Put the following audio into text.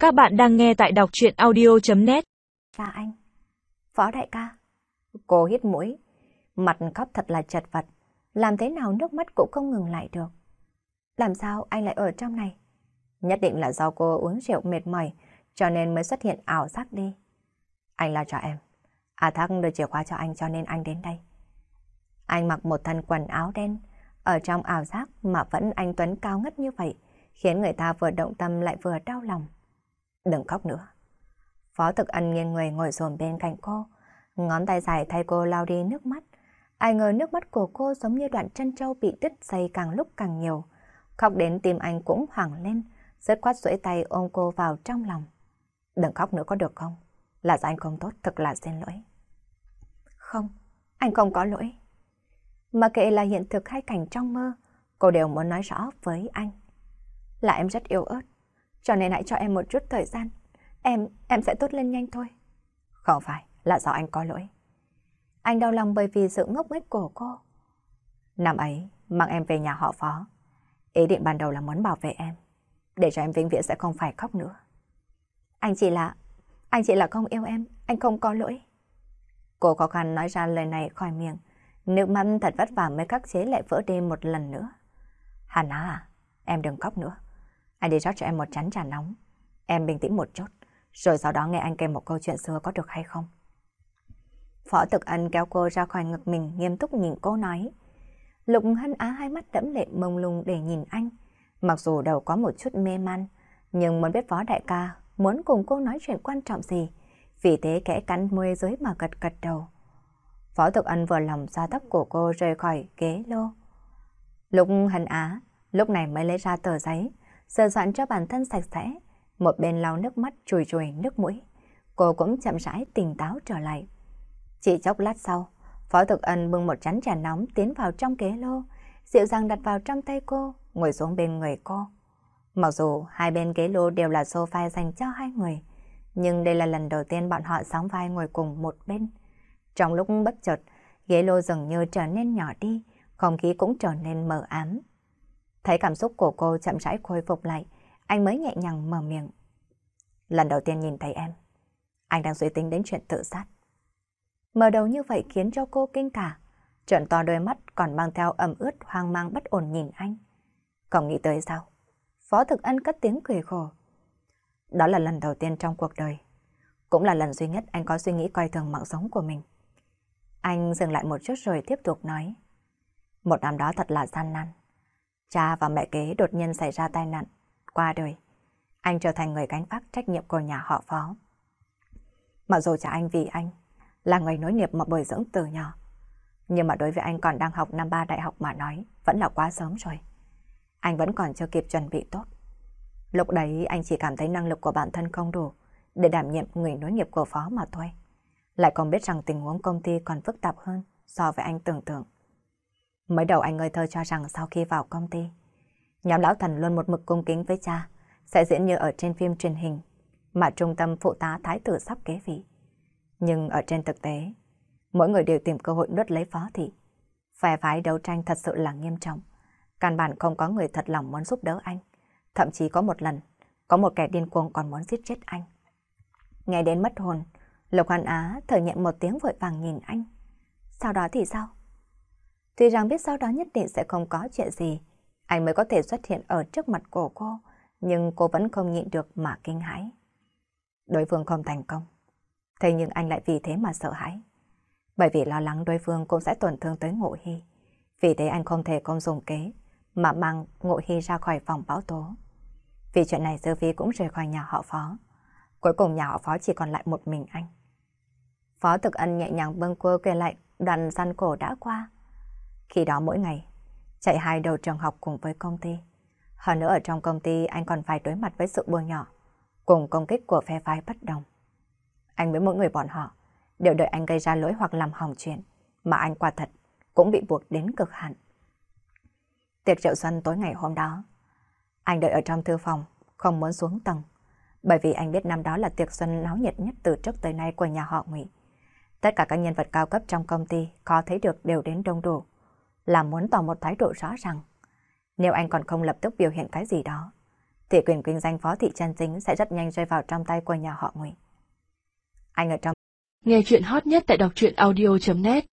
Các bạn đang nghe tại đọc truyện audio.net. Là anh. Phó đại ca. Cô hít mũi, mặt khóc thật là chật vật, làm thế nào nước mắt cũng không ngừng lại được. Làm sao anh lại ở trong này? Nhất định là do cô uống rượu mệt mỏi, cho nên mới xuất hiện ảo giác đi. Anh lo cho em. A Thác đưa chìa khóa cho anh cho nên anh đến đây. Anh mặc một thân quần áo đen, ở trong ảo giác mà vẫn anh Tuấn cao ngất như vậy, khiến người ta vừa động tâm lại vừa đau lòng. Đừng khóc nữa. Phó Thực Ân nghiêng người ngồi xổm bên cạnh cô, ngón tay dài thay cô lau đi nước mắt. Ai ngờ nước mắt của cô giống như đoạn chân trâu bị đứt dây càng lúc càng nhiều. Khóc đến tim anh cũng hoảng lên, dứt khoát duỗi tay ôm cô vào trong lòng. Đừng khóc nữa có được không? Là do anh không tốt, thật là xin lỗi. Không, anh không có lỗi. Mà kệ là hiện thực hay cảnh trong mơ, cô đều muốn nói rõ với anh. Là em rất yếu ớt, cho nên hãy cho em một chút thời gian. Em sẽ tốt lên nhanh thôi. Không phải, là do anh có lỗi. Anh đau lòng bởi vì sự ngốc nghếch của cô. Năm ấy, mang em về nhà họ Phó. Ý định ban đầu là muốn bảo vệ em, để cho em vĩnh viễn sẽ không phải khóc nữa. Anh chỉ là không yêu em, anh không có lỗi. Cô khó khăn nói ra lời này khỏi miệng, nước mắt thật vất vả mới khắc chế lại vỡ đi một lần nữa. Hannah à, em đừng khóc nữa. Anh đi rót cho em một chén trà nóng. Em bình tĩnh một chút, rồi sau đó nghe anh kể một câu chuyện xưa có được hay không? Phó Thực Ân kéo cô ra khỏi ngực mình, nghiêm túc nhìn cô nói. Lục Hân Á hai mắt đẫm lệ mông lung để nhìn anh. Mặc dù đầu có một chút mê man, nhưng muốn biết Phó đại ca muốn cùng cô nói chuyện quan trọng gì, vì thế kẽ cắn môi dưới mà gật gật đầu. Phó Thực Ân vừa lòng xoa tóc của cô rời khỏi ghế lô. Lục Hân Á lúc này mới lấy ra tờ giấy, sờ soạn cho bản thân sạch sẽ, một bên lau nước mắt chùi chùi nước mũi. Cô cũng chậm rãi tỉnh táo trở lại. Chỉ chốc lát sau, Phó Thực Ân bưng một chén trà nóng tiến vào trong ghế lô, dịu dàng đặt vào trong tay cô, ngồi xuống bên người cô. Mặc dù hai bên ghế lô đều là sofa dành cho hai người, nhưng đây là lần đầu tiên bọn họ sóng vai ngồi cùng một bên. Trong lúc bất chợt, ghế lô dường như trở nên nhỏ đi, không khí cũng trở nên mờ ám. Thấy cảm xúc của cô chậm rãi khôi phục lại, anh mới nhẹ nhàng mở miệng. Lần đầu tiên nhìn thấy em, anh đang suy tính đến chuyện tự sát. Mở đầu như vậy khiến cho cô kinh cả, trợn to đôi mắt còn mang theo ẩm ướt hoang mang bất ổn nhìn anh. Không nghĩ tới sao? Phó Thực Ân cất tiếng cười khổ. Đó là lần đầu tiên trong cuộc đời, cũng là lần duy nhất anh có suy nghĩ coi thường mạng sống của mình. Anh dừng lại một chút rồi tiếp tục nói. Một năm đó thật là gian nan. Cha và mẹ kế đột nhiên xảy ra tai nạn, qua đời. Anh trở thành người gánh vác trách nhiệm của nhà họ Phó. Mặc dù cha anh vì anh là người nối nghiệp mà bồi dưỡng từ nhỏ, nhưng mà đối với anh còn đang học năm 3 đại học mà nói, vẫn là quá sớm rồi. Anh vẫn còn chưa kịp chuẩn bị tốt. Lúc đấy anh chỉ cảm thấy năng lực của bản thân không đủ để đảm nhiệm người nối nghiệp của Phó mà thôi. Lại không biết rằng tình huống công ty còn phức tạp hơn so với anh tưởng tượng. Mới đầu anh ngây thơ cho rằng sau khi vào công ty, nhóm lão thần luôn một mực cung kính với cha, sẽ diễn như ở trên phim truyền hình, mà trung tâm phụ tá thái tử sắp kế vị. Nhưng ở trên thực tế, mỗi người đều tìm cơ hội nuốt lấy Phó thị. Phe phái đấu tranh thật sự là nghiêm trọng. Căn bản không có người thật lòng muốn giúp đỡ anh. Thậm chí có một lần, có một kẻ điên cuồng còn muốn giết chết anh. Nghe đến mất hồn, Lục Hân Á thở nhẹ một tiếng vội vàng nhìn anh. Sau đó thì sao? Tuy rằng biết sau đó nhất định sẽ không có chuyện gì, anh mới có thể xuất hiện ở trước mặt của cô, nhưng cô vẫn không nhịn được mà kinh hãi. Đối phương không thành công, thế nhưng anh lại vì thế mà sợ hãi. Bởi vì lo lắng đối phương cũng sẽ tổn thương tới Ngộ Hy. Vì thế anh không thể không dùng kế mà mang Ngộ Hy ra khỏi phòng báo tố. Vì chuyện này Dư Phi cũng rời khỏi nhà họ Phó. Cuối cùng nhà họ Phó chỉ còn lại một mình anh. Phó Thực Ân nhẹ nhàng bâng quơ kể lại đoạn gian khổ đã qua. Khi đó mỗi ngày, chạy hai đầu trường học cùng với công ty. Hơn nữa ở trong công ty anh còn phải đối mặt với sự bôi nhọ, cùng công kích của phe phái bất đồng. Anh với mỗi người bọn họ đều đợi anh gây ra lỗi hoặc làm hỏng chuyện, mà anh quả thật cũng bị buộc đến cực hạn. Tiệc rượu xuân tối ngày hôm đó, anh đợi ở trong thư phòng, không muốn xuống tầng, bởi vì anh biết năm đó là tiệc xuân náo nhiệt nhất từ trước tới nay của nhà họ Ngụy. Tất cả các nhân vật cao cấp trong công ty có thấy được đều đến đông đủ, là muốn tỏ một thái độ rõ ràng. Nếu anh còn không lập tức biểu hiện cái gì đó, thì quyền kinh doanh phó thị chân chính sẽ rất nhanh rơi vào trong tay của nhà họ Ngụy. Anh ở trong Nghe chuyện hot nhất tại đọc truyện audio.net